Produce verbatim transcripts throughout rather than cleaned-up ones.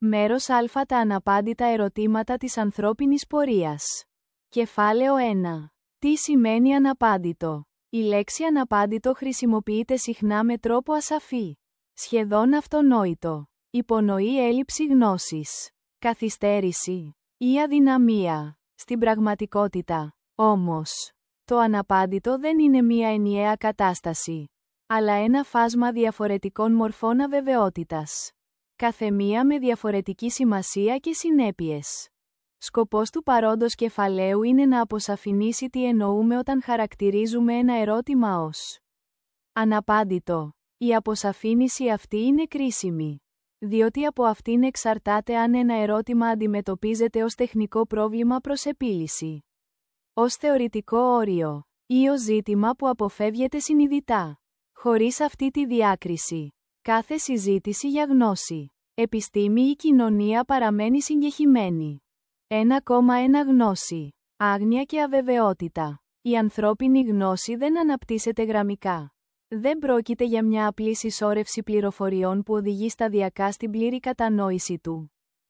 Μέρος Α. Τα αναπάντητα ερωτήματα της ανθρώπινης πορείας. Κεφάλαιο ένα. Τι σημαίνει αναπάντητο? Η λέξη αναπάντητο χρησιμοποιείται συχνά με τρόπο ασαφή. Σχεδόν αυτονόητο. Υπονοεί έλλειψη γνώσης, καθυστέρηση ή αδυναμία. Στην πραγματικότητα, όμως, το αναπάντητο δεν είναι μία ενιαία κατάσταση, αλλά ένα φάσμα διαφορετικών μορφών αβεβαιότητας, καθεμία με διαφορετική σημασία και συνέπειες. Σκοπός του παρόντος κεφαλαίου είναι να αποσαφηνίσει τι εννοούμε όταν χαρακτηρίζουμε ένα ερώτημα ως αναπάντητο. Η αποσαφήνιση αυτή είναι κρίσιμη, διότι από αυτήν εξαρτάται αν ένα ερώτημα αντιμετωπίζεται ως τεχνικό πρόβλημα προς επίλυση, ως θεωρητικό όριο, ή ως ζήτημα που αποφεύγεται συνειδητά. Χωρίς αυτή τη διάκριση, κάθε συζήτηση για γνώση, επιστήμη ή κοινωνία παραμένει συγκεχημένη. ένα κόμμα ένα Γνώση, άγνοια και αβεβαιότητα. Η ανθρώπινη γνώση δεν αναπτύσσεται γραμμικά. Δεν πρόκειται για μια απλή συσσόρευση πληροφοριών που οδηγεί σταδιακά στην πλήρη κατανόηση του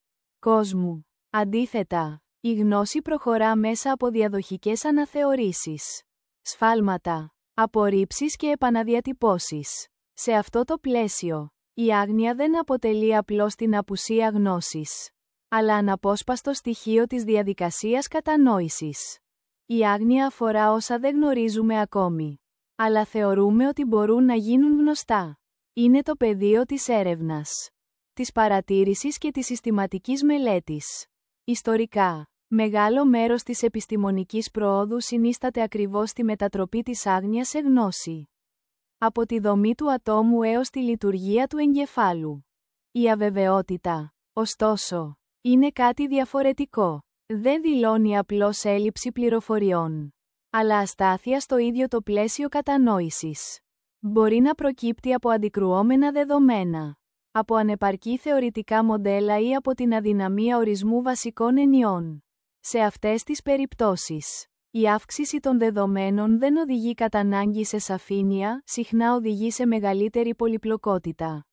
κόσμου. Αντίθετα, η γνώση προχωρά μέσα από διαδοχικές αναθεωρήσεις, σφάλματα, απορρίψεις και επαναδιατυπώσεις. Σε αυτό το πλαίσιο, η άγνοια δεν αποτελεί απλώς την απουσία γνώσης, αλλά αναπόσπαστο στοιχείο της διαδικασίας κατανόησης. Η άγνοια αφορά όσα δεν γνωρίζουμε ακόμη, αλλά θεωρούμε ότι μπορούν να γίνουν γνωστά. Είναι το πεδίο της έρευνας, της παρατήρησης και της συστηματικής μελέτης. Ιστορικά, μεγάλο μέρος της επιστημονικής προόδου συνίσταται ακριβώς στη μετατροπή της άγνοιας σε γνώση. Από τη δομή του ατόμου έως τη λειτουργία του εγκεφάλου. Η αβεβαιότητα, ωστόσο, είναι κάτι διαφορετικό. Δεν δηλώνει απλώς έλλειψη πληροφοριών, αλλά αστάθεια στο ίδιο το πλαίσιο κατανόησης. Μπορεί να προκύπτει από αντικρουόμενα δεδομένα, από ανεπαρκή θεωρητικά μοντέλα ή από την αδυναμία ορισμού βασικών ενιών. Σε αυτές τις περιπτώσεις, η αύξηση των δεδομένων δεν οδηγεί κατά ανάγκη σε σαφήνεια, συχνά οδηγεί σε μεγαλύτερη πολυπλοκότητα.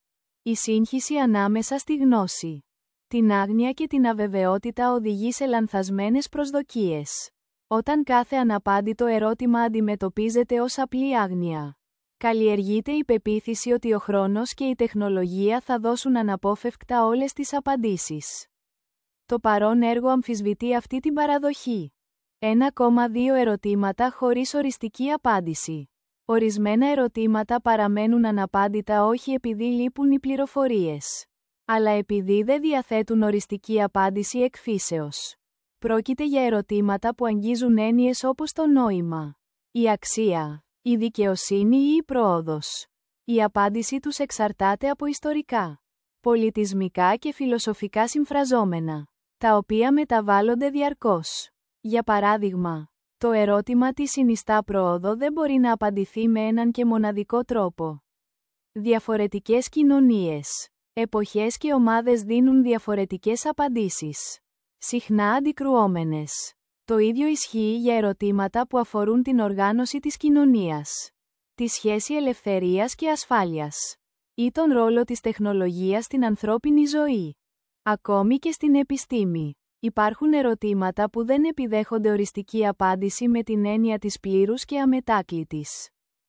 Η σύγχυση ανάμεσα στη γνώση, την άγνοια και την αβεβαιότητα οδηγεί σε λανθασμένες προσδοκίες. Όταν κάθε αναπάντητο ερώτημα αντιμετωπίζεται ως απλή άγνοια, καλλιεργείται η πεποίθηση ότι ο χρόνος και η τεχνολογία θα δώσουν αναπόφευκτα όλες τις απαντήσεις. Το παρόν έργο αμφισβητεί αυτή την παραδοχή. ένα κόμμα δύο Ερωτήματα χωρίς οριστική απάντηση. Ορισμένα ερωτήματα παραμένουν αναπάντητα όχι επειδή λείπουν οι πληροφορίες, αλλά επειδή δεν διαθέτουν οριστική απάντηση εκ φύσεως. Πρόκειται για ερωτήματα που αγγίζουν έννοιες όπως το νόημα, η αξία, η δικαιοσύνη ή η πρόοδος. Η απάντηση τους εξαρτάται από ιστορικά, πολιτισμικά και φιλοσοφικά συμφραζόμενα, τα οποία μεταβάλλονται διαρκώς. Για παράδειγμα, το ερώτημα τι συνιστά πρόοδο δεν μπορεί να απαντηθεί με έναν και μοναδικό τρόπο. Διαφορετικές κοινωνίες, εποχές και ομάδες δίνουν διαφορετικές απαντήσεις, συχνά αντικρουόμενες. Το ίδιο ισχύει για ερωτήματα που αφορούν την οργάνωση της κοινωνίας, τη σχέση ελευθερίας και ασφάλειας, ή τον ρόλο της τεχνολογίας στην ανθρώπινη ζωή. Ακόμη και στην επιστήμη, υπάρχουν ερωτήματα που δεν επιδέχονται οριστική απάντηση με την έννοια της πλήρους και αμετάκλητης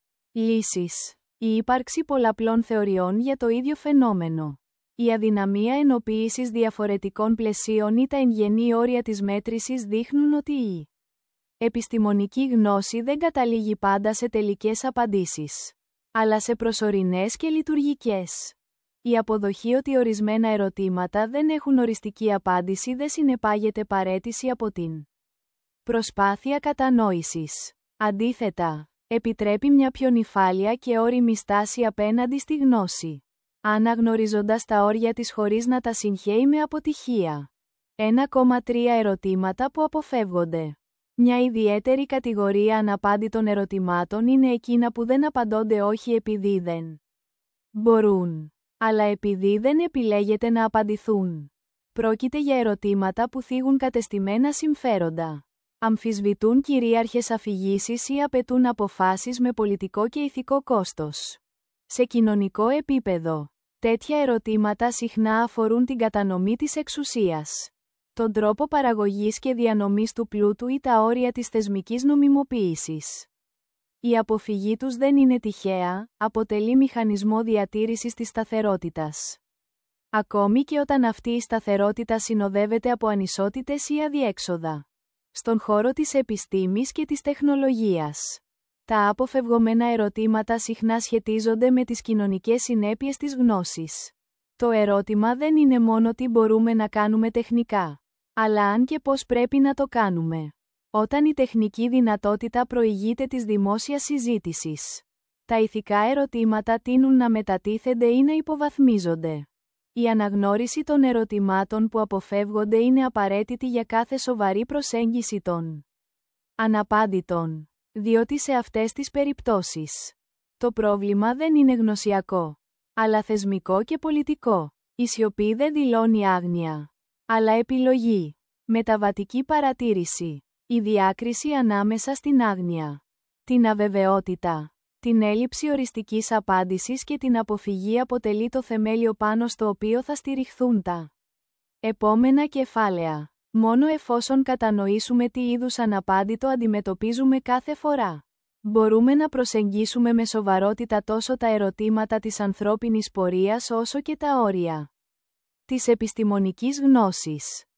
λύσης. Η ύπαρξη πολλαπλών θεωριών για το ίδιο φαινόμενο, η αδυναμία ενοποίησης διαφορετικών πλαισίων ή τα εγγενή όρια της μέτρησης δείχνουν ότι η επιστημονική γνώση δεν καταλήγει πάντα σε τελικές απαντήσεις, αλλά σε προσωρινές και λειτουργικές. Η αποδοχή ότι ορισμένα ερωτήματα δεν έχουν οριστική απάντηση δεν συνεπάγεται παραίτηση από την προσπάθεια κατανόησης. Αντίθετα, επιτρέπει μια πιο νηφάλια και ώριμη στάση απέναντι στη γνώση, αναγνωρίζοντας τα όρια της χωρίς να τα συγχαίει με αποτυχία. ένα κόμμα τρία Ερωτήματα που αποφεύγονται. Μια ιδιαίτερη κατηγορία αναπάντητων ερωτημάτων είναι εκείνα που δεν απαντώνται όχι επειδή δεν μπορούν, αλλά επειδή δεν επιλέγεται να απαντηθούν. Πρόκειται για ερωτήματα που θίγουν κατεστημένα συμφέροντα, αμφισβητούν κυρίαρχες αφηγήσεις ή απαιτούν αποφάσεις με πολιτικό και ηθικό κόστος. Σε κοινωνικό επίπεδο, Τέτοια ερωτήματα συχνά αφορούν την κατανομή της εξουσίας, τον τρόπο παραγωγής και διανομής του πλούτου ή τα όρια της θεσμικής νομιμοποίησης. Η αποφυγή τους δεν είναι τυχαία, αποτελεί μηχανισμό διατήρησης της σταθερότητας. Ακόμη και όταν αυτή η σταθερότητα συνοδεύεται από ανισότητες ή αδιέξοδα. Στον χώρο της επιστήμης και της τεχνολογίας, τα αποφευγωμένα ερωτήματα συχνά σχετίζονται με τις κοινωνικές συνέπειες της γνώσης. Το ερώτημα δεν είναι μόνο τι μπορούμε να κάνουμε τεχνικά, αλλά αν και πώς πρέπει να το κάνουμε. Όταν η τεχνική δυνατότητα προηγείται της δημόσιας συζήτησης, τα ηθικά ερωτήματα τείνουν να μετατίθενται ή να υποβαθμίζονται. Η αναγνώριση των ερωτημάτων που αποφεύγονται είναι απαραίτητη για κάθε σοβαρή προσέγγιση των αναπάντητων, διότι σε αυτές τις περιπτώσεις το πρόβλημα δεν είναι γνωσιακό, αλλά θεσμικό και πολιτικό. Η σιωπή δεν δηλώνει άγνοια, αλλά επιλογή. Μεταβατική παρατήρηση. Η διάκριση ανάμεσα στην άγνοια, την αβεβαιότητα, την έλλειψη οριστικής απάντησης και την αποφυγή αποτελεί το θεμέλιο πάνω στο οποίο θα στηριχθούν τα επόμενα κεφάλαια. Μόνο εφόσον κατανοήσουμε τι είδους αναπάντητο αντιμετωπίζουμε κάθε φορά, μπορούμε να προσεγγίσουμε με σοβαρότητα τόσο τα ερωτήματα της ανθρώπινης πορείας όσο και τα όρια της επιστημονικής γνώσης.